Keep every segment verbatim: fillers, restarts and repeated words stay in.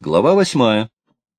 Глава восьмая.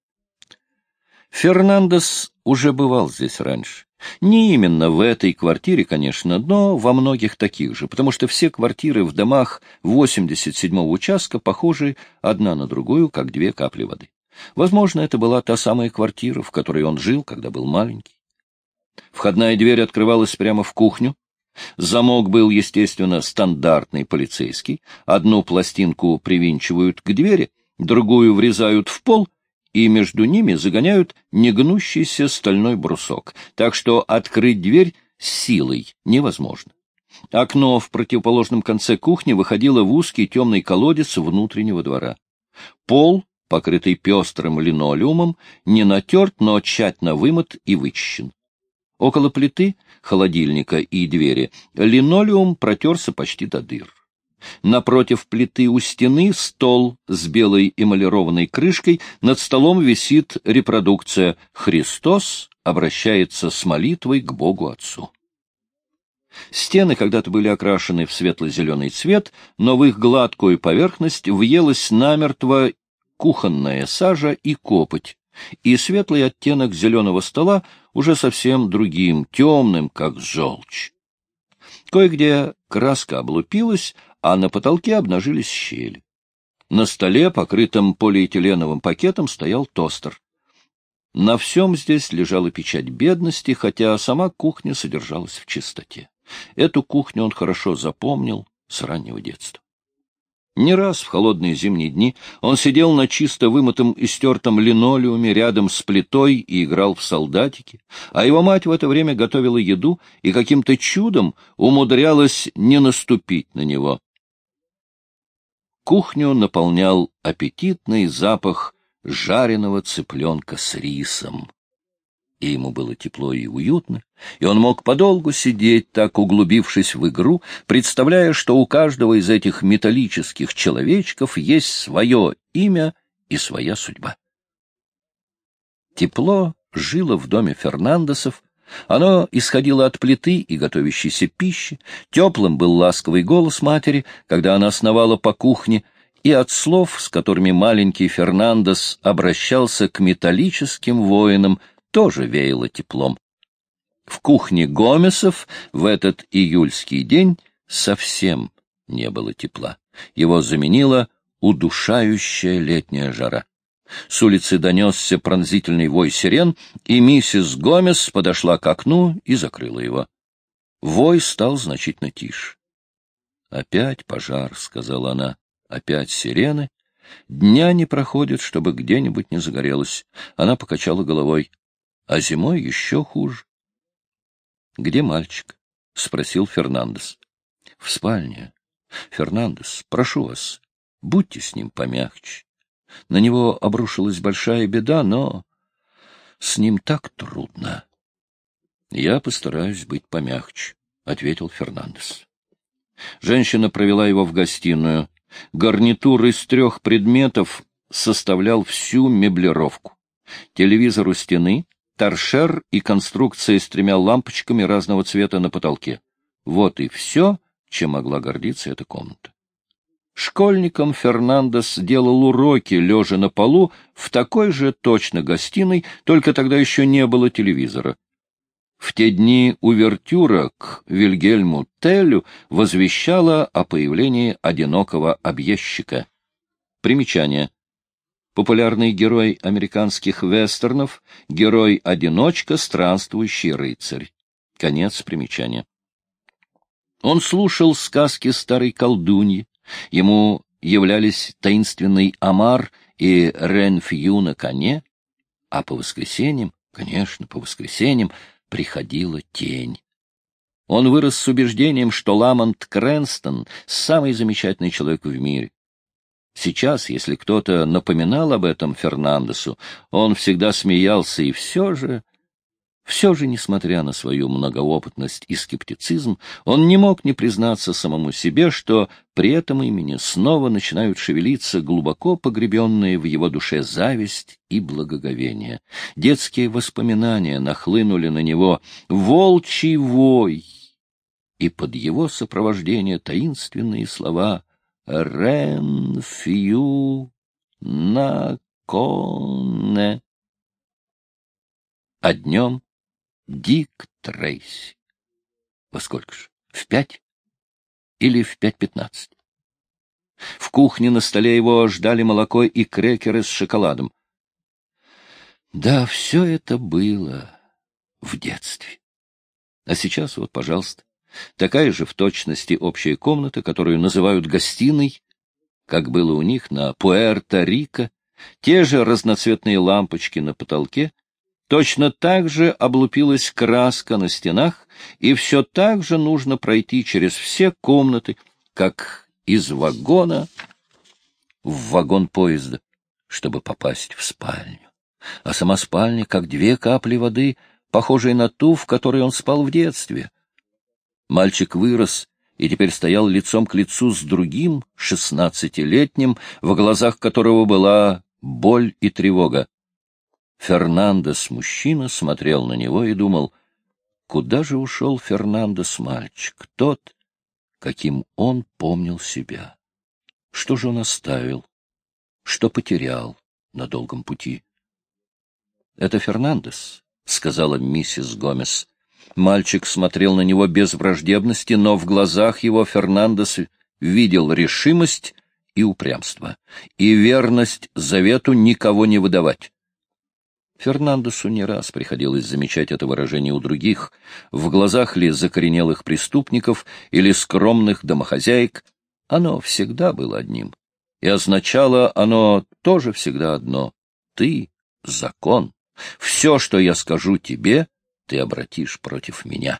Фернандес уже бывал здесь раньше. Не именно в этой квартире, конечно, но во многих таких же, потому что все квартиры в домах восемьдесят седьмого участка похожи одна на другую, как две капли воды. Возможно, это была та самая квартира, в которой он жил, когда был маленький. Входная дверь открывалась прямо в кухню. Замок был, естественно, стандартный полицейский. Одну пластинку привинчивают к двери, другую врезают в пол, и между ними загоняют негнущийся стальной брусок, так что открыть дверь силой невозможно. Окно в противоположном конце кухни выходило в узкий темный колодец внутреннего двора. Пол, покрытый пестрым линолеумом, не натерт, но тщательно вымыт и вычищен. Около плиты, холодильника и двери линолеум протерся почти до дыр. Напротив плиты у стены стол с белой эмалированной крышкой, над столом висит репродукция «Христос обращается с молитвой к Богу Отцу». Стены когда-то были окрашены в светло-зеленый цвет, но в их гладкую поверхность въелась намертво кухонная сажа и копоть, и светлый оттенок зеленого стола уже совсем другим, темным, как желчь. Кое-где краска облупилась, а на потолке обнажились щели. На столе, покрытом полиэтиленовым пакетом, стоял тостер. На всем здесь лежала печать бедности, хотя сама кухня содержалась в чистоте. Эту кухню он хорошо запомнил с раннего детства. Не раз в холодные зимние дни он сидел на чисто вымытом и стертом линолеуме рядом с плитой и играл в солдатики, а его мать в это время готовила еду и каким-то чудом умудрялась не наступить на него. Кухню наполнял аппетитный запах жареного цыпленка с рисом. И ему было тепло и уютно, и он мог подолгу сидеть, так углубившись в игру, представляя, что у каждого из этих металлических человечков есть свое имя и своя судьба. Тепло жило в доме Фернандесов, оно исходило от плиты и готовящейся пищи, теплым был ласковый голос матери, когда она сновала по кухне, и от слов, с которыми маленький Фернандес обращался к металлическим воинам, тоже веяло теплом. В кухне Гомесов в этот июльский день совсем не было тепла. Его заменила удушающая летняя жара. С улицы донесся пронзительный вой сирен, и миссис Гомес подошла к окну и закрыла его. Вой стал значительно тише. «Опять пожар», — сказала она, — «опять сирены. Дня не проходит, чтобы где-нибудь не загорелось». Она покачала головой. А зимой еще хуже. — Где мальчик? — спросил Фернандес. — В спальне. Фернандес, прошу вас, будьте с ним помягче. На него обрушилась большая беда, но с ним так трудно. — Я постараюсь быть помягче, — ответил Фернандес. Женщина провела его в гостиную. Гарнитур из трех предметов составлял всю меблировку. Телевизор у стены, торшер и конструкция с тремя лампочками разного цвета на потолке. Вот и все, чем могла гордиться эта комната. Школьником Фернандес делал уроки, лежа на полу, в такой же точно гостиной, только тогда еще не было телевизора. В те дни увертюра к Вильгельму Теллю возвещала о появлении одинокого объездчика. Примечание. Популярный герой американских вестернов, герой-одиночка, странствующий рыцарь. Конец примечания. Он слушал сказки старой колдуньи, ему являлись таинственный омар и Ренфью на коне, а по воскресеньям, конечно, по воскресеньям, приходила тень. Он вырос с убеждением, что Ламонт Крэнстон — самый замечательный человек в мире. Сейчас, если кто-то напоминал об этом Фернандесу, он всегда смеялся, и все же, все же, несмотря на свою многоопытность и скептицизм, он не мог не признаться самому себе, что при этом имени снова начинают шевелиться глубоко погребенные в его душе зависть и благоговение. Детские воспоминания нахлынули на него, волчий вой, и под его сопровождение таинственные слова «Рен-фью на балконе. А днем Дик Трейси. Во сколько ж? В пять? Или в пять пятнадцать? В кухне на столе его ждали молоко и крекеры с шоколадом. Да, все это было в детстве. А сейчас вот, пожалуйста, такая же в точности общая комната, которую называют гостиной, как было у них на Пуэрто-Рико, те же разноцветные лампочки на потолке, точно так же облупилась краска на стенах, и все так же нужно пройти через все комнаты, как из вагона в вагон поезда, чтобы попасть в спальню. А сама спальня, как две капли воды, похожая на ту, в которой он спал в детстве. Мальчик вырос и теперь стоял лицом к лицу с другим, шестнадцатилетним, в глазах которого была боль и тревога. Фернандес-мужчина смотрел на него и думал, куда же ушел Фернандес-мальчик, тот, каким он помнил себя? Что же он оставил? Что потерял на долгом пути? — Это Фернандес, — сказала миссис Гомес. Мальчик смотрел на него без враждебности, но в глазах его Фернандес видел решимость и упрямство, и верность завету никого не выдавать. Фернандесу не раз приходилось замечать это выражение у других, в глазах ли закоренелых преступников или скромных домохозяек. Оно всегда было одним, и означало оно тоже всегда одно — ты — закон. Все, что я скажу тебе, ты обратишь против меня.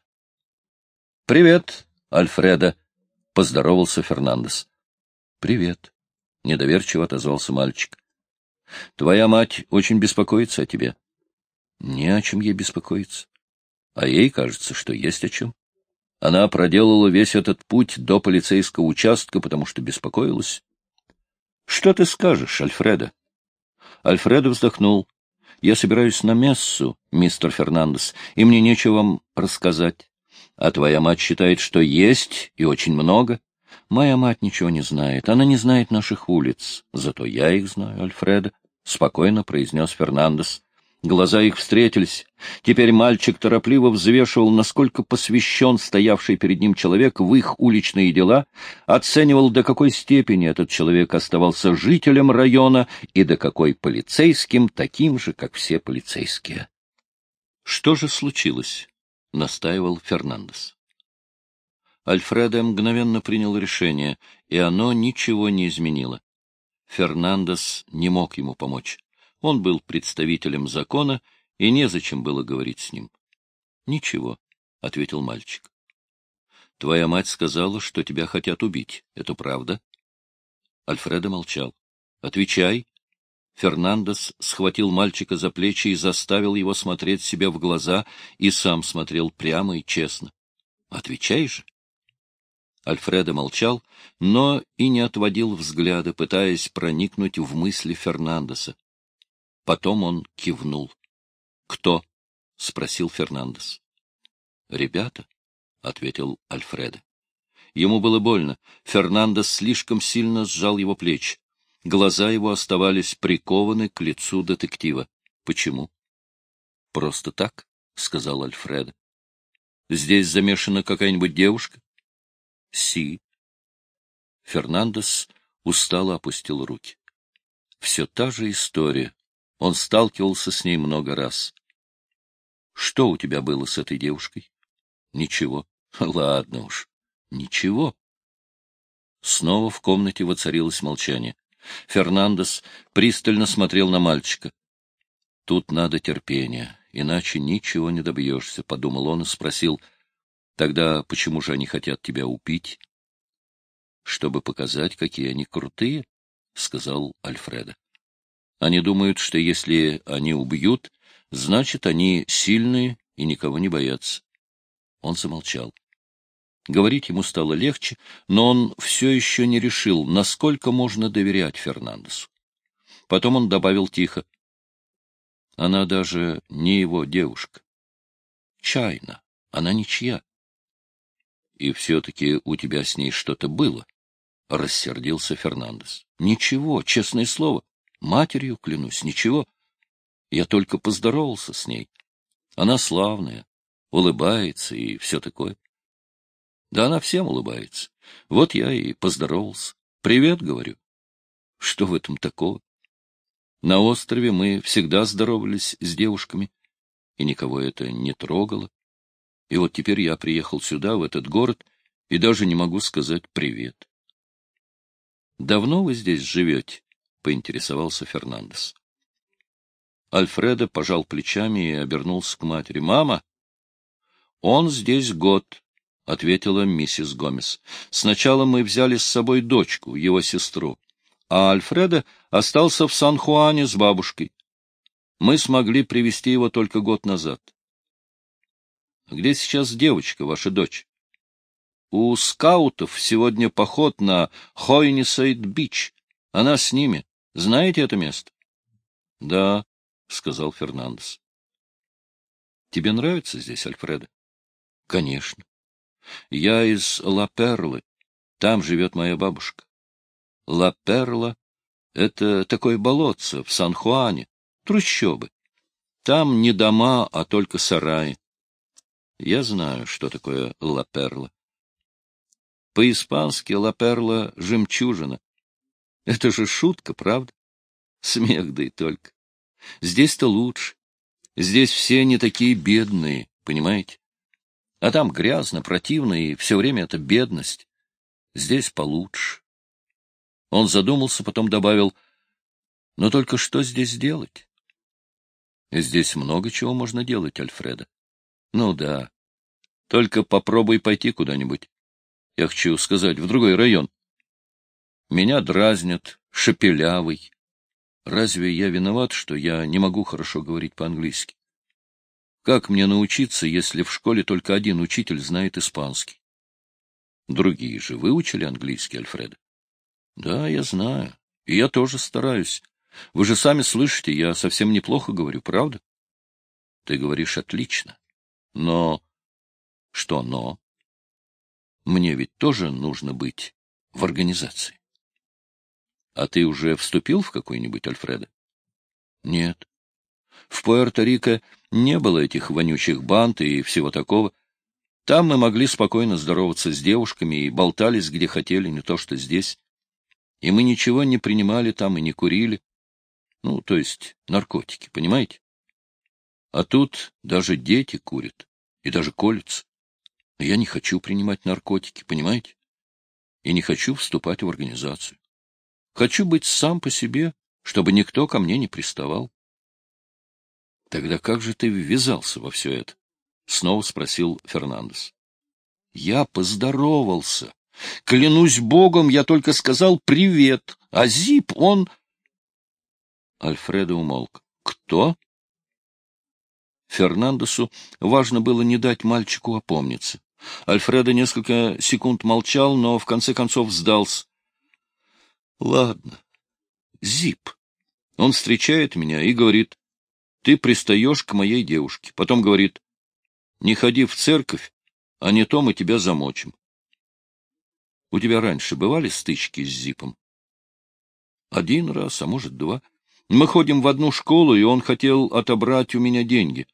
— Привет, Альфредо, — поздоровался Фернандес. — Привет, — недоверчиво отозвался мальчик. — Твоя мать очень беспокоится о тебе. — Не о чем ей беспокоиться. А ей кажется, что есть о чем. Она проделала весь этот путь до полицейского участка, потому что беспокоилась. — Что ты скажешь, Альфредо? Альфредо вздохнул. — Я собираюсь на мессу, мистер Фернандес, и мне нечего вам рассказать. А твоя мать считает, что есть, и очень много. Моя мать ничего не знает, она не знает наших улиц. Зато я их знаю, Альфредо, — спокойно произнес Фернандес. Глаза их встретились. Теперь мальчик торопливо взвешивал, насколько посвящен стоявший перед ним человек в их уличные дела, оценивал, до какой степени этот человек оставался жителем района и до какой полицейским, таким же, как все полицейские. — Что же случилось? — настаивал Фернандес. Альфредо мгновенно принял решение, и оно ничего не изменило. Фернандес не мог ему помочь. Он был представителем закона, и незачем было говорить с ним. — Ничего, — ответил мальчик. — Твоя мать сказала, что тебя хотят убить. Это правда? Альфредо молчал. — Отвечай. Фернандес схватил мальчика за плечи и заставил его смотреть себе в глаза, и сам смотрел прямо и честно. — Отвечай же. Альфредо молчал, но и не отводил взгляда, пытаясь проникнуть в мысли Фернандеса. Потом он кивнул. — Кто? — спросил Фернандес. — Ребята, — ответил Альфредо. Ему было больно. Фернандес слишком сильно сжал его плечи. Глаза его оставались прикованы к лицу детектива. — Почему? — Просто так, — сказал Альфредо. — Здесь замешана какая-нибудь девушка? — Си. Фернандес устало опустил руки. Все та же история. Он сталкивался с ней много раз. — Что у тебя было с этой девушкой? — Ничего. — Ладно уж. — Ничего. Снова в комнате воцарилось молчание. Фернандес пристально смотрел на мальчика. — Тут надо терпение, иначе ничего не добьешься, — подумал он и спросил. — Тогда почему же они хотят тебя убить? — Чтобы показать, какие они крутые, — сказал Альфредо. Они думают, что если они убьют, значит, они сильные и никого не боятся. Он замолчал. Говорить ему стало легче, но он все еще не решил, насколько можно доверять Фернандесу. Потом он добавил тихо. Она даже не его девушка. Чайна, она ничья. И все-таки у тебя с ней что-то было, — рассердился Фернандес. Ничего, честное слово. Матерью клянусь, ничего. Я только поздоровался с ней. Она славная, улыбается и все такое. Да она всем улыбается. Вот я и поздоровался. Привет, говорю. Что в этом такого? На острове мы всегда здоровались с девушками, и никого это не трогало. И вот теперь я приехал сюда, в этот город, и даже не могу сказать привет. — Давно вы здесь живете? — поинтересовался Фернандес. Альфредо пожал плечами и обернулся к матери. — Мама! — Он здесь год, — ответила миссис Гомес. — Сначала мы взяли с собой дочку, его сестру, а Альфредо остался в Сан-Хуане с бабушкой. Мы смогли привезти его только год назад. — Где сейчас девочка, ваша дочь? — У скаутов сегодня поход на Хойнисайд-Бич. Она с ними. Знаете это место? — Да, — сказал Фернандес. — Тебе нравится здесь, Альфредо? — Конечно. Я из Ла-Перлы. Там живет моя бабушка. Ла-Перла — это такое болотце в Сан-Хуане, трущобы. Там не дома, а только сараи. Я знаю, что такое Ла-Перла. По-испански Ла-Перла — жемчужина. Это же шутка, правда? Смех, да и только. Здесь-то лучше. Здесь все не такие бедные, понимаете? А там грязно, противно, и все время это бедность. Здесь получше. Он задумался, потом добавил, но только что здесь делать? Здесь много чего можно делать, Альфредо. Ну да. Только попробуй пойти куда-нибудь. Я хочу сказать, в другой район. Меня дразнят, шепелявый. Разве я виноват, что я не могу хорошо говорить по-английски? Как мне научиться, если в школе только один учитель знает испанский? Другие же выучили английский, Альфредо? Да, я знаю. И я тоже стараюсь. Вы же сами слышите, я совсем неплохо говорю, правда? Ты говоришь отлично. Но... Что но? Мне ведь тоже нужно быть в организации. А ты уже вступил в какой-нибудь, Альфредо? Нет. В Пуэрто-Рико не было этих вонючих банд и всего такого. Там мы могли спокойно здороваться с девушками и болтались, где хотели, не то что здесь. И мы ничего не принимали там и не курили. Ну, то есть наркотики, понимаете? А тут даже дети курят и даже колются. Но я не хочу принимать наркотики, понимаете? И не хочу вступать в организацию. Хочу быть сам по себе, чтобы никто ко мне не приставал. — Тогда как же ты ввязался во все это? — снова спросил Фернандес. — Я поздоровался. Клянусь богом, я только сказал «привет», а Зип, он... Альфредо умолк. — Кто? Фернандесу важно было не дать мальчику опомниться. Альфредо несколько секунд молчал, но в конце концов сдался. — Ладно. Зип. Он встречает меня и говорит: ты пристаешь к моей девушке. Потом говорит: не ходи в церковь, а не то мы тебя замочим. У тебя раньше бывали стычки с Зипом? Один раз, а может, два. Мы ходим в одну школу, и он хотел отобрать у меня деньги.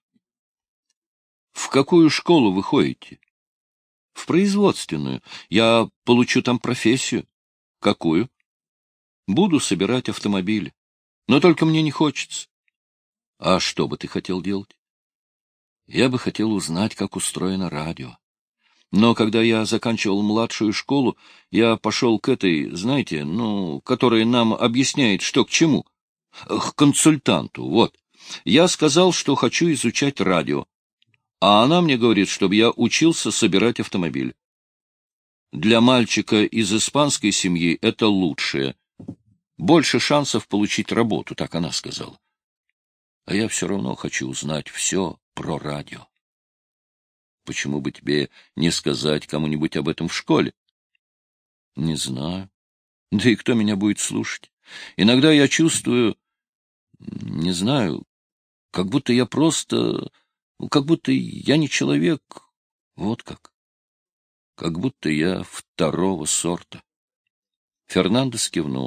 В какую школу вы ходите? В производственную. Я получу там профессию. Какую? Буду собирать автомобили. Но только мне не хочется. А что бы ты хотел делать? Я бы хотел узнать, как устроено радио. Но когда я заканчивал младшую школу, я пошел к этой, знаете, ну, которая нам объясняет, что к чему. К консультанту, вот. Я сказал, что хочу изучать радио. А она мне говорит, чтобы я учился собирать автомобиль. Для мальчика из испанской семьи это лучшее. Больше шансов получить работу, так она сказала. А я все равно хочу узнать все про радио. Почему бы тебе не сказать кому-нибудь об этом в школе? Не знаю. Да и кто меня будет слушать? Иногда я чувствую, не знаю, как будто я просто, как будто я не человек, вот как. Как будто я второго сорта. Фернандес кивнул.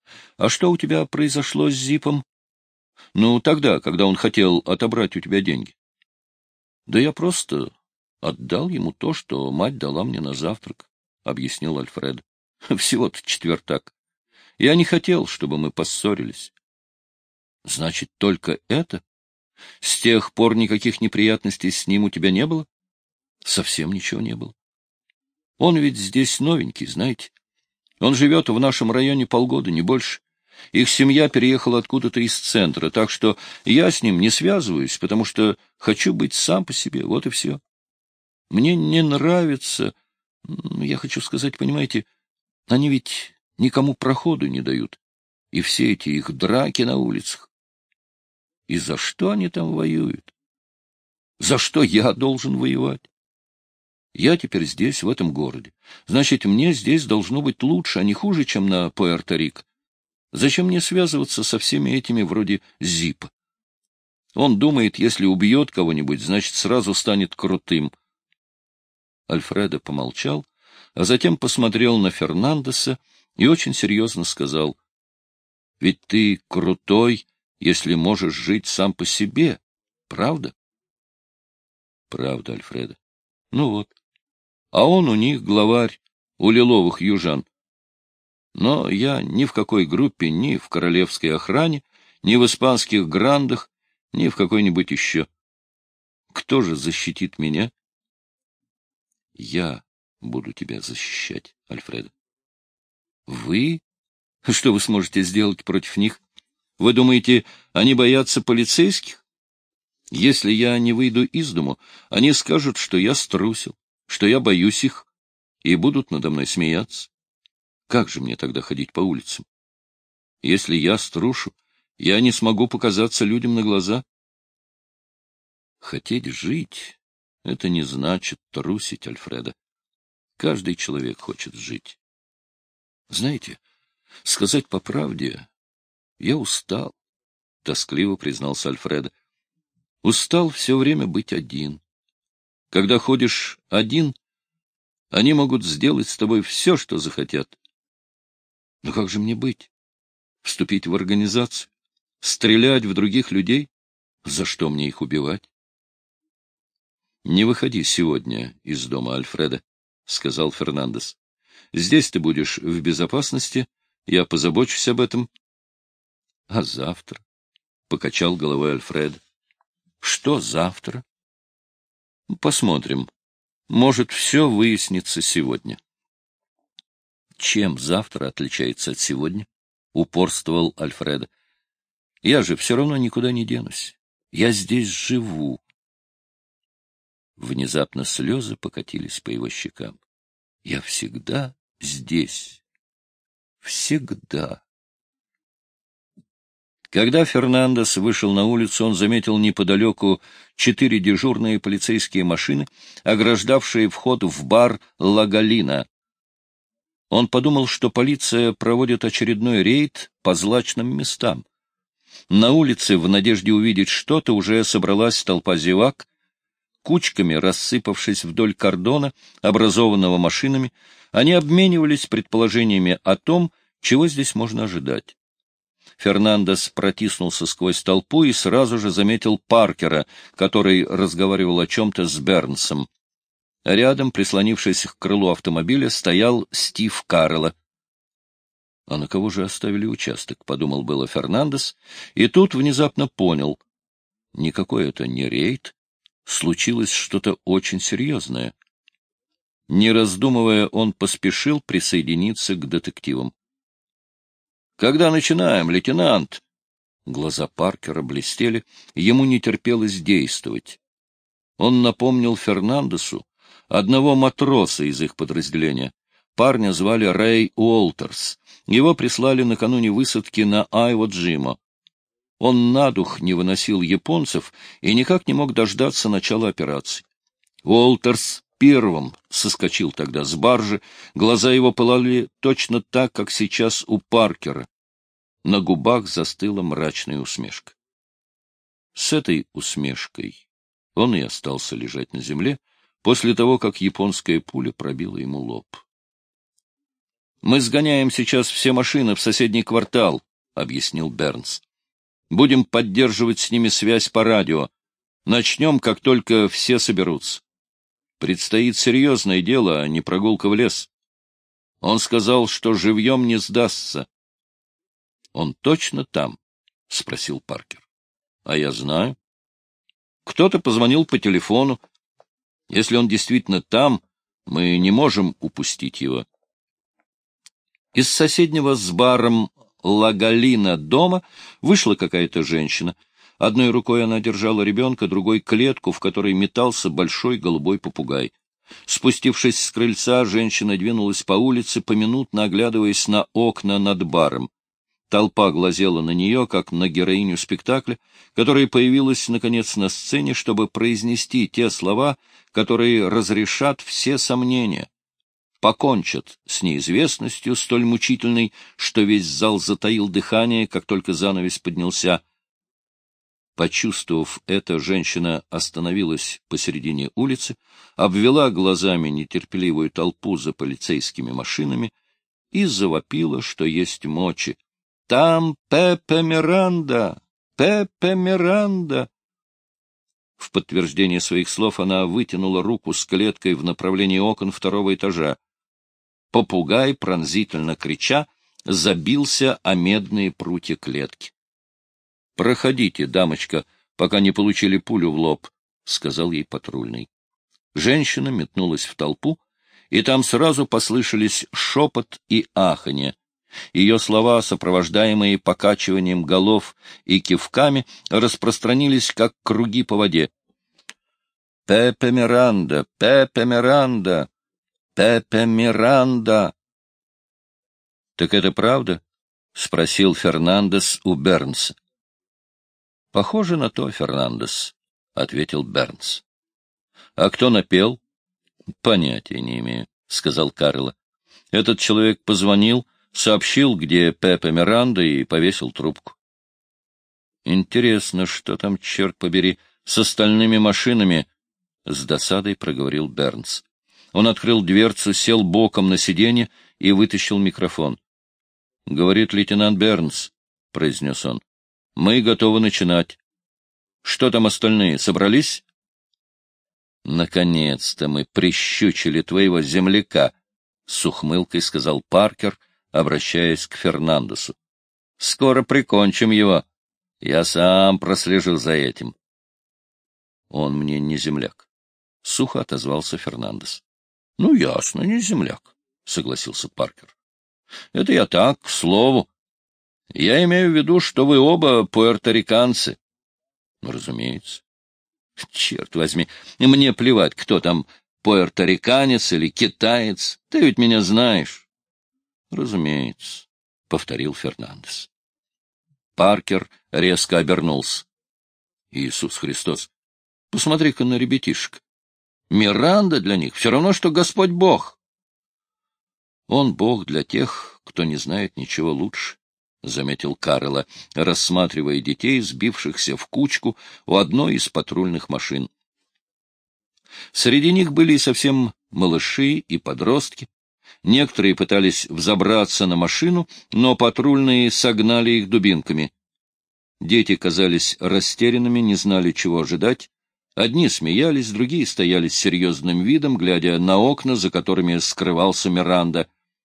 А что у тебя произошло с Зипом? Ну, тогда, когда он хотел отобрать у тебя деньги. Да я просто отдал ему то, что мать дала мне на завтрак, — объяснил Альфред. Всего-то четвертак. Я не хотел, чтобы мы поссорились. Значит, только это? С тех пор никаких неприятностей с ним у тебя не было? Совсем ничего не было. Он ведь здесь новенький, знаете. Он живет в нашем районе полгода, не больше. Их семья переехала откуда-то из центра, так что я с ним не связываюсь, потому что хочу быть сам по себе, вот и все. Мне не нравится, я хочу сказать, понимаете, они ведь никому проходу не дают, и все эти их драки на улицах. И за что они там воюют? За что я должен воевать? Я теперь здесь, в этом городе. Значит, мне здесь должно быть лучше, а не хуже, чем на Пуэрто-Рико. Зачем мне связываться со всеми этими вроде Зипа? Он думает, если убьет кого-нибудь, значит, сразу станет крутым. Альфредо помолчал, а затем посмотрел на Фернандеса и очень серьезно сказал: — Ведь ты крутой, если можешь жить сам по себе, правда? — Правда, Альфредо. — Ну вот. А он у них главарь, у лиловых южан. Но я ни в какой группе, ни в королевской охране, ни в испанских грандах, ни в какой-нибудь еще. Кто же защитит меня? Я буду тебя защищать, Альфредо. Вы? Что вы сможете сделать против них? Вы думаете, они боятся полицейских? Если я не выйду из дому, они скажут, что я струсил, что я боюсь их, и будут надо мной смеяться. Как же мне тогда ходить по улицам? Если я струшу, я не смогу показаться людям на глаза. Хотеть жить — это не значит трусить, Альфредо. Каждый человек хочет жить. Знаете, сказать по правде, я устал, — тоскливо признался Альфредо. Устал все время быть один. Когда ходишь один, они могут сделать с тобой все, что захотят. Но как же мне быть? Вступить в организацию? Стрелять в других людей? За что мне их убивать? — Не выходи сегодня из дома, Альфредо, — сказал Фернандес. — Здесь ты будешь в безопасности, я позабочусь об этом. — А завтра? — покачал головой Альфредо. — Что завтра? — Посмотрим. Может, все выяснится сегодня. — Чем завтра отличается от сегодня? — упорствовал Альфредо. — Я же все равно никуда не денусь. Я здесь живу. Внезапно слезы покатились по его щекам. — Я всегда здесь. Всегда. Когда Фернандес вышел на улицу, он заметил неподалеку четыре дежурные полицейские машины, ограждавшие вход в бар «Ла Галина». Он подумал, что полиция проводит очередной рейд по злачным местам. На улице, в надежде увидеть что-то, уже собралась толпа зевак. Кучками, рассыпавшись вдоль кордона, образованного машинами, они обменивались предположениями о том, чего здесь можно ожидать. Фернандес протиснулся сквозь толпу и сразу же заметил Паркера, который разговаривал о чем-то с Бернсом. Рядом, прислонившись к крылу автомобиля, стоял Стив Карелло. — А на кого же оставили участок? — подумал было Фернандес, и тут внезапно понял. Никакой это не рейд, случилось что-то очень серьезное. Не раздумывая, он поспешил присоединиться к детективам. — Когда начинаем, лейтенант? Глаза Паркера блестели, ему не терпелось действовать. Он напомнил Фернандесу одного матроса из их подразделения. Парня звали Рэй Уолтерс. Его прислали накануне высадки на Айво-Джимо. Он на дух не выносил японцев и никак не мог дождаться начала операции. Уолтерс первым соскочил тогда с баржи, глаза его пылали точно так, как сейчас у Паркера. На губах застыла мрачная усмешка. С этой усмешкой он и остался лежать на земле после того, как японская пуля пробила ему лоб. Мы сгоняем сейчас все машины в соседний квартал, — объяснил Бернс. Будем поддерживать с ними связь по радио. Начнем, как только все соберутся. Предстоит серьезное дело, а не прогулка в лес. Он сказал, что живьем не сдастся. — Он точно там? — спросил Паркер. — А я знаю. Кто-то позвонил по телефону. Если он действительно там, мы не можем упустить его. Из соседнего с баром Ла-Галина дома вышла какая-то женщина. Одной рукой она держала ребенка, другой — клетку, в которой метался большой голубой попугай. Спустившись с крыльца, женщина двинулась по улице, поминутно оглядываясь на окна над баром. Толпа глазела на нее, как на героиню спектакля, которая появилась, наконец, на сцене, чтобы произнести те слова, которые разрешат все сомнения, покончат с неизвестностью столь мучительной, что весь зал затаил дыхание, как только занавес поднялся. Почувствовав это, женщина остановилась посередине улицы, обвела глазами нетерпеливую толпу за полицейскими машинами и завопила, что есть мочи. «Там Пепе Миранда! Пепе Миранда!» В подтверждение своих слов она вытянула руку с клеткой в направлении окон второго этажа. Попугай, пронзительно крича, забился о медные прутья клетки. — Проходите, дамочка, пока не получили пулю в лоб, — сказал ей патрульный. Женщина метнулась в толпу, и там сразу послышались шепот и аханье. Ее слова, сопровождаемые покачиванием голов и кивками, распространились, как круги по воде. «Пепе Миранда! Пепе Миранда! Пепе Миранда!» «Так это правда?» — спросил Фернандес у Бернса. «Похоже на то, Фернандес», — ответил Бернс. «А кто напел?» «Понятия не имею», — сказал Карло. «Этот человек позвонил, сообщил, где Пепе Миранда, и повесил трубку». «Интересно, что там, черт побери, с остальными машинами?» — с досадой проговорил Бернс. Он открыл дверцу, сел боком на сиденье и вытащил микрофон. — Говорит лейтенант Бернс, — произнес он. — Мы готовы начинать. Что там остальные, собрались? — Наконец-то мы прищучили твоего земляка, — с ухмылкой сказал Паркер, обращаясь к Фернандесу. — Скоро прикончим его. Я сам прослежу за этим. — Он мне не земляк, — сухо отозвался Фернандес. — Ну, ясно, не земляк, — согласился Паркер. — Это я так, к слову. Я имею в виду, что вы оба пуэрториканцы. — Ну, разумеется. — Черт возьми, мне плевать, кто там, пуэрториканец или китаец. Ты ведь меня знаешь. — Разумеется, — повторил Фернандес. Паркер резко обернулся. — Иисус Христос, посмотри-ка на ребятишек. Миранда для них все равно, что Господь Бог. Он Бог для тех, кто не знает ничего лучше, — заметил Карло, рассматривая детей, сбившихся в кучку у одной из патрульных машин. Среди них были и совсем малыши, и подростки. Некоторые пытались взобраться на машину, но патрульные согнали их дубинками. Дети казались растерянными, не знали, чего ожидать. Одни смеялись, другие стояли с серьезным видом, глядя на окна, за которыми скрывался Миранда.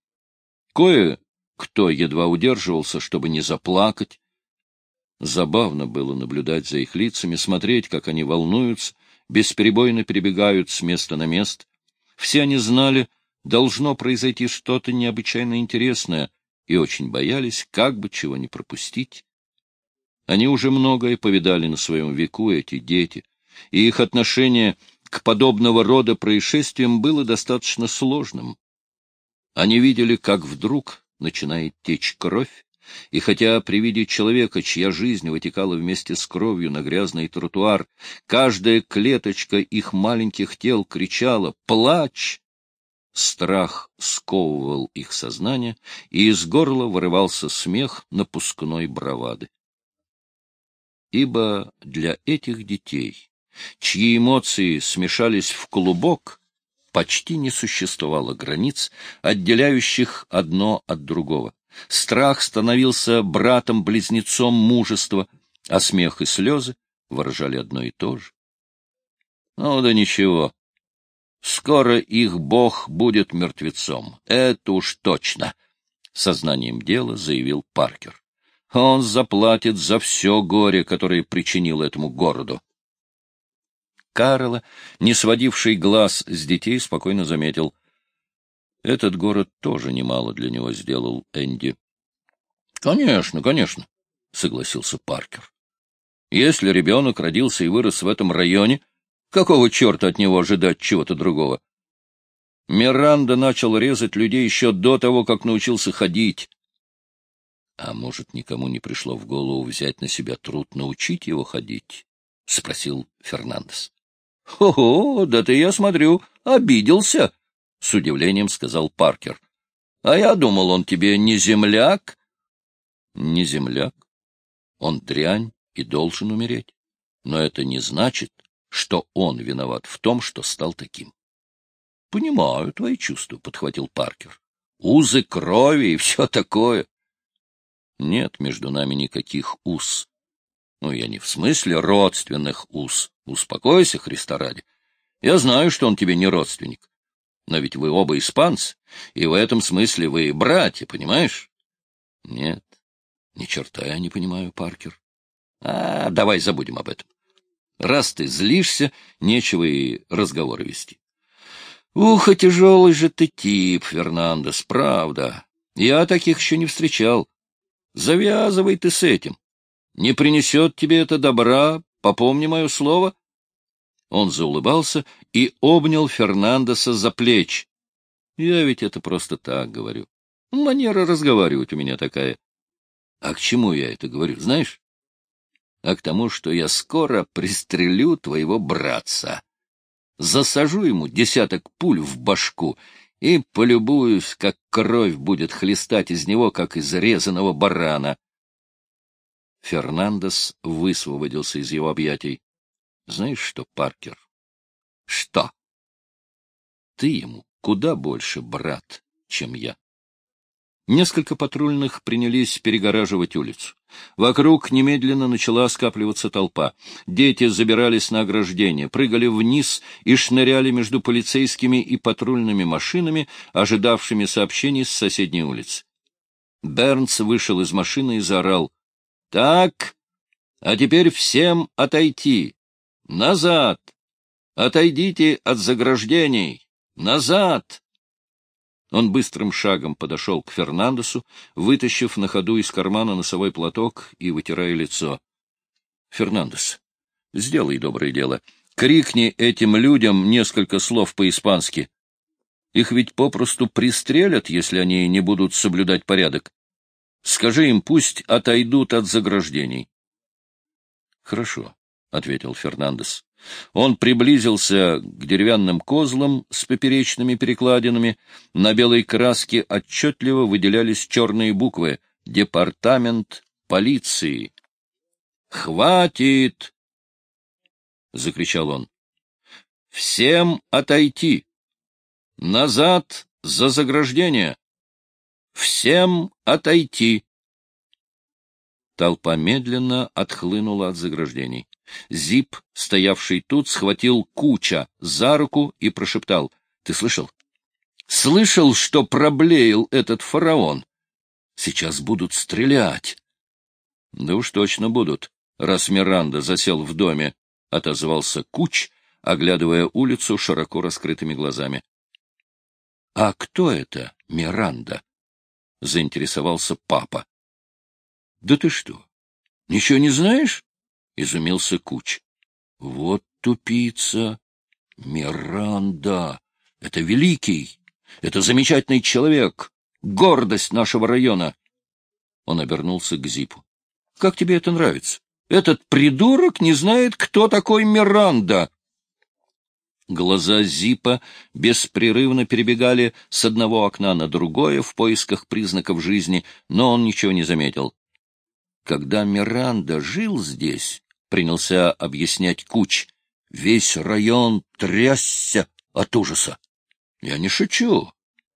Кое-кто едва удерживался, чтобы не заплакать. Забавно было наблюдать за их лицами, смотреть, как они волнуются, бесперебойно перебегают с места на место. Все они знали, должно произойти что-то необычайно интересное, и очень боялись, как бы чего не пропустить. Они уже многое повидали на своем веку, эти дети, и их отношение к подобного рода происшествиям было достаточно сложным. Они видели, как вдруг начинает течь кровь, и хотя при виде человека, чья жизнь вытекала вместе с кровью на грязный тротуар, каждая клеточка их маленьких тел кричала «Плачь!», страх сковывал их сознание, и из горла вырывался смех напускной бравады. Ибо для этих детей, чьи эмоции смешались в клубок, Почти не существовало границ, отделяющих одно от другого. Страх становился братом-близнецом мужества, а смех и слезы выражали одно и то же. Ну да ничего, скоро их бог будет мертвецом, это уж точно, — сознанием дела заявил Паркер. Он заплатит за все горе, которое причинил этому городу. Карла, не сводивший глаз с детей, спокойно заметил: этот город тоже немало для него сделал, Энди. — Конечно, конечно, — согласился Паркер. — Если ребенок родился и вырос в этом районе, какого черта от него ожидать чего-то другого? Миранда начал резать людей еще до того, как научился ходить. — А может, никому не пришло в голову взять на себя труд научить его ходить? — спросил Фернандес. — Ого, да ты, я смотрю, обиделся, — с удивлением сказал Паркер. — А я думал, он тебе не земляк. — Не земляк. Он дрянь и должен умереть. Но это не значит, что он виноват в том, что стал таким. — Понимаю твои чувства, — подхватил Паркер. — Узы крови и все такое. — Нет между нами никаких уз. Ну, я не в смысле родственных уз. Успокойся, Христа ради. Я знаю, что он тебе не родственник. Но ведь вы оба испанцы, и в этом смысле вы братья, понимаешь? Нет, ни черта я не понимаю, Паркер. А, давай забудем об этом. Раз ты злишься, нечего и разговоры вести. Ух, а тяжелый же ты тип, Фернандес, правда. Я таких еще не встречал. Завязывай ты с этим. Не принесет тебе это добра, попомни мое слово. Он заулыбался и обнял Фернандеса за плечи. Я ведь это просто так говорю. Манера разговаривать у меня такая. А к чему я это говорю, знаешь? А к тому, что я скоро пристрелю твоего братца. Засажу ему десяток пуль в башку и полюбуюсь, как кровь будет хлестать из него, как из резаного барана. Фернандес высвободился из его объятий. — Знаешь что, Паркер? — Что? — Ты ему куда больше брат, чем я. Несколько патрульных принялись перегораживать улицу. Вокруг немедленно начала скапливаться толпа. Дети забирались на ограждение, прыгали вниз и шныряли между полицейскими и патрульными машинами, ожидавшими сообщений с соседней улицы. Бернс вышел из машины и заорал: — Так, а теперь всем отойти! Назад! Отойдите от заграждений! Назад! Он быстрым шагом подошел к Фернандесу, вытащив на ходу из кармана носовой платок и вытирая лицо. — Фернандес, сделай доброе дело. Крикни этим людям несколько слов по-испански. Их ведь попросту пристрелят, если они не будут соблюдать порядок. Скажи им, пусть отойдут от заграждений. — Хорошо, — ответил Фернандес. Он приблизился к деревянным козлам с поперечными перекладинами. На белой краске отчетливо выделялись черные буквы «Департамент полиции». «Хватит!» — закричал он. «Всем отойти! Назад за заграждение! Всем отойти!» Толпа медленно отхлынула от заграждений. Зип, стоявший тут, схватил Куча за руку и прошептал: — Ты слышал? Слышал, что проблеял этот фараон? Сейчас будут стрелять. — Да уж точно будут, раз Миранда засел в доме, — отозвался Куч, оглядывая улицу широко раскрытыми глазами. — А кто это Миранда? — заинтересовался папа. — Да ты что, ничего не знаешь? — изумился Куч. — Вот тупица! Миранда! Это великий! Это замечательный человек! Гордость нашего района! Он обернулся к Зипу. — Как тебе это нравится? Этот придурок не знает, кто такой Миранда! Глаза Зипа беспрерывно перебегали с одного окна на другое в поисках признаков жизни, но он ничего не заметил. Когда Миранда жил здесь, — принялся объяснять Куч, — весь район трясся от ужаса. Я не шучу.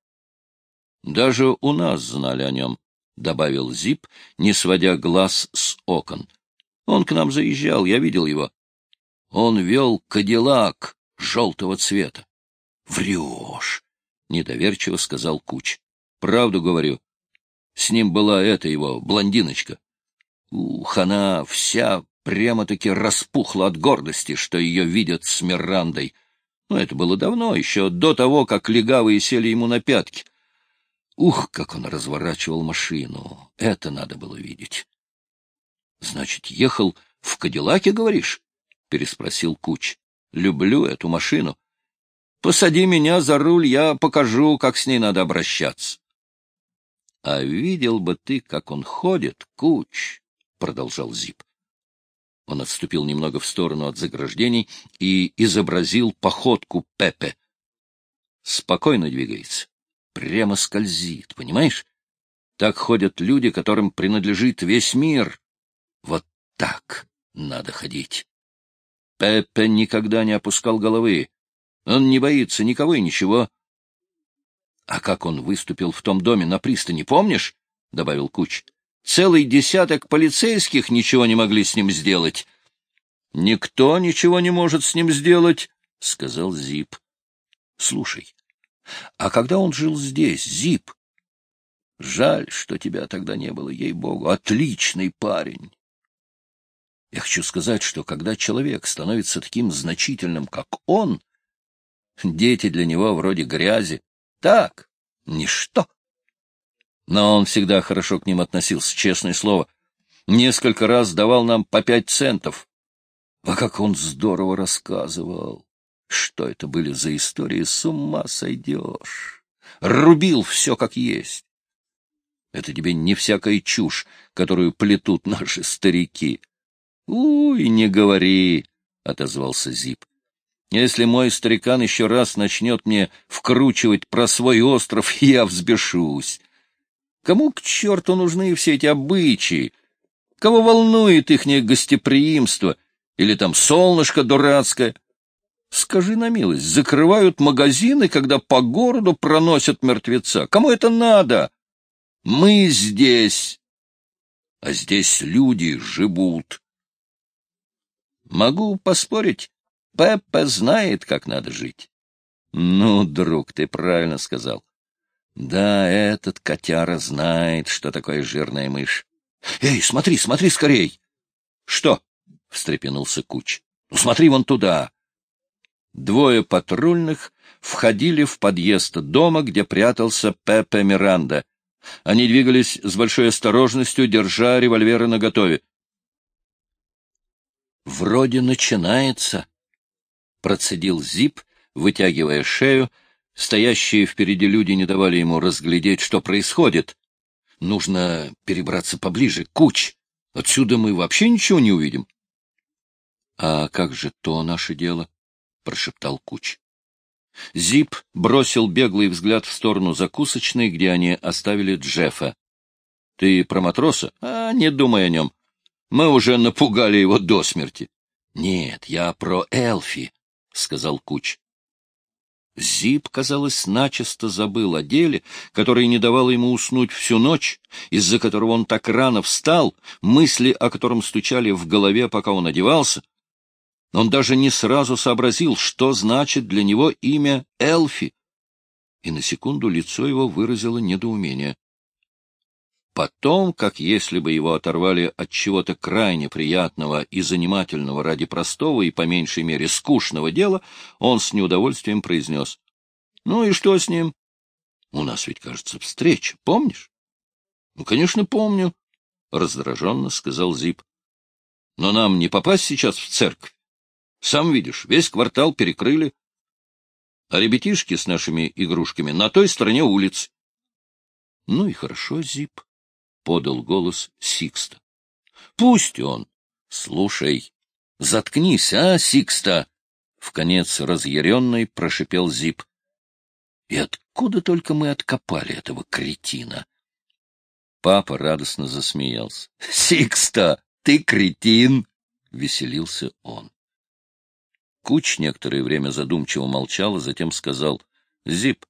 Даже у нас знали о нем, — добавил Зип, не сводя глаз с окон. Он к нам заезжал, я видел его. Он вел кадиллак желтого цвета. — Врешь, — недоверчиво сказал Куч. — Правду говорю. С ним была эта его блондиночка. Ух, она вся прямо-таки распухла от гордости, что ее видят с Мирандой. Но это было давно, еще до того, как легавые сели ему на пятки. Ух, как он разворачивал машину! Это надо было видеть. — Значит, ехал в кадиллаке, говоришь? — переспросил Куч. — Люблю эту машину. Посади меня за руль, я покажу, как с ней надо обращаться. — А видел бы ты, как он ходит, Куч, — продолжал Зип. Он отступил немного в сторону от заграждений и изобразил походку Пепе. Спокойно двигается, прямо скользит, понимаешь? Так ходят люди, которым принадлежит весь мир. Вот так надо ходить. Пепе никогда не опускал головы. Он не боится никого и ничего. — А как он выступил в том доме на пристани, помнишь? — добавил Куч. — Целый десяток полицейских ничего не могли с ним сделать. — Никто ничего не может с ним сделать, — сказал Зип. — Слушай, а когда он жил здесь, Зип? Жаль, что тебя тогда не было, ей-богу. Отличный парень. Я хочу сказать, что когда человек становится таким значительным, как он, дети для него вроде грязи. Так, ничто. Но он всегда хорошо к ним относился, честное слово. Несколько раз давал нам по пять центов. А как он здорово рассказывал. Что это были за истории, с ума сойдешь. Рубил все как есть. Это тебе не всякая чушь, которую плетут наши старики. — Уй, не говори, — отозвался Зип. — Если мой старикан еще раз начнет мне вкручивать про свой остров, я взбешусь. Кому к черту нужны все эти обычаи? Кого волнует ихнее гостеприимство? Или там солнышко дурацкое? Скажи на милость, закрывают магазины, когда по городу проносят мертвеца. Кому это надо? Мы здесь, а здесь люди живут. Могу поспорить, Пеппа знает, как надо жить. Ну, друг, ты правильно сказал. Да, этот котяра знает, что такое жирная мышь. Эй, смотри, смотри скорей! Что? — встрепенулся Куч. Ну, смотри вон туда. Двое патрульных входили в подъезд дома, где прятался Пепе Миранда. Они двигались с большой осторожностью, держа револьверы наготове. — Вроде начинается, — процедил Зип, вытягивая шею. Стоящие впереди люди не давали ему разглядеть, что происходит. — Нужно перебраться поближе, Куч. Отсюда мы вообще ничего не увидим. — А как же то наше дело? — прошептал Куч. Зип бросил беглый взгляд в сторону закусочной, где они оставили Джеффа. — Ты про матроса? А, не думай о нем. Мы уже напугали его до смерти. — Нет, я про Элфи, — сказал Куч. Зип, казалось, начисто забыл о деле, которое не давало ему уснуть всю ночь, из-за которого он так рано встал, мысли о котором стучали в голове, пока он одевался. Он даже не сразу сообразил, что значит для него имя Элфи, и на секунду лицо его выразило недоумение. Потом, как если бы его оторвали от чего-то крайне приятного и занимательного ради простого и, по меньшей мере, скучного дела, он с неудовольствием произнес: — Ну и что с ним? — У нас ведь, кажется, встреча, помнишь? — Ну, конечно, помню, — раздраженно сказал Зип. — Но нам не попасть сейчас в церковь. Сам видишь, весь квартал перекрыли, а ребятишки с нашими игрушками на той стороне улицы. — Ну и хорошо, Зип, — подал голос Сикста. — Пусть он. — Слушай, заткнись, а, Сикста! — вконец разъяренный прошипел Зип. — И откуда только мы откопали этого кретина? Папа радостно засмеялся. — Сикста, ты кретин! — веселился он. Куч некоторое время задумчиво молчал, а затем сказал: — Зип,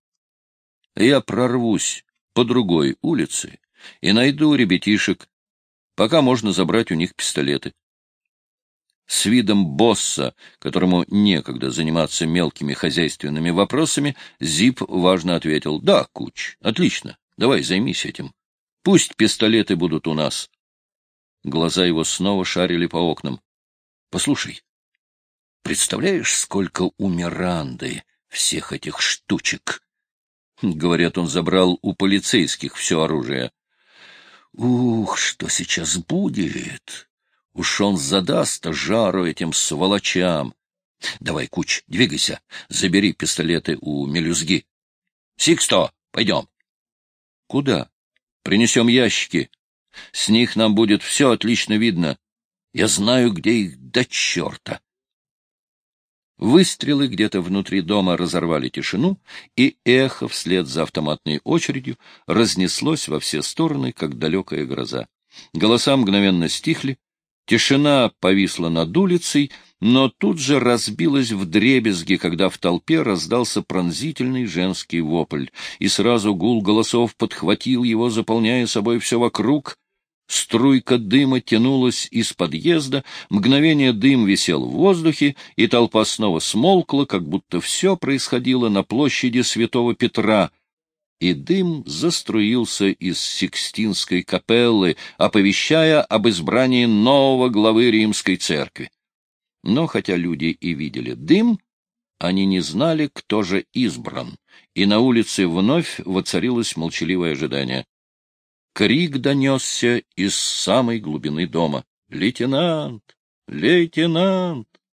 Я прорвусь по другой улице и найду ребятишек, пока можно забрать у них пистолеты. С видом босса, которому некогда заниматься мелкими хозяйственными вопросами, Зип важно ответил: — Да, Куч, отлично, давай займись этим. Пусть пистолеты будут у нас. Глаза его снова шарили по окнам. — Послушай, представляешь, сколько у Миранды всех этих штучек? Говорят, он забрал у полицейских все оружие. Ух, что сейчас будет! Уж он задаст жару этим сволочам. Давай, Куч, двигайся, забери пистолеты у мелюзги. Сиксто, пойдем. Куда? Принесем ящики. С них нам будет все отлично видно. Я знаю, где их до черта. Выстрелы где-то внутри дома разорвали тишину, и эхо вслед за автоматной очередью разнеслось во все стороны, как далекая гроза. Голоса мгновенно стихли, тишина повисла над улицей, но тут же разбилась вдребезги, когда в толпе раздался пронзительный женский вопль, и сразу гул голосов подхватил его, заполняя собой все вокруг. Струйка дыма тянулась из подъезда, мгновение дым висел в воздухе, и толпа снова смолкла, как будто все происходило на площади Святого Петра, и дым заструился из Сикстинской капеллы, оповещая об избрании нового главы Римской церкви. Но хотя люди и видели дым, они не знали, кто же избран, и на улице вновь воцарилось молчаливое ожидание. Крик донесся из самой глубины дома. «Лейтенант! Лейтенант!»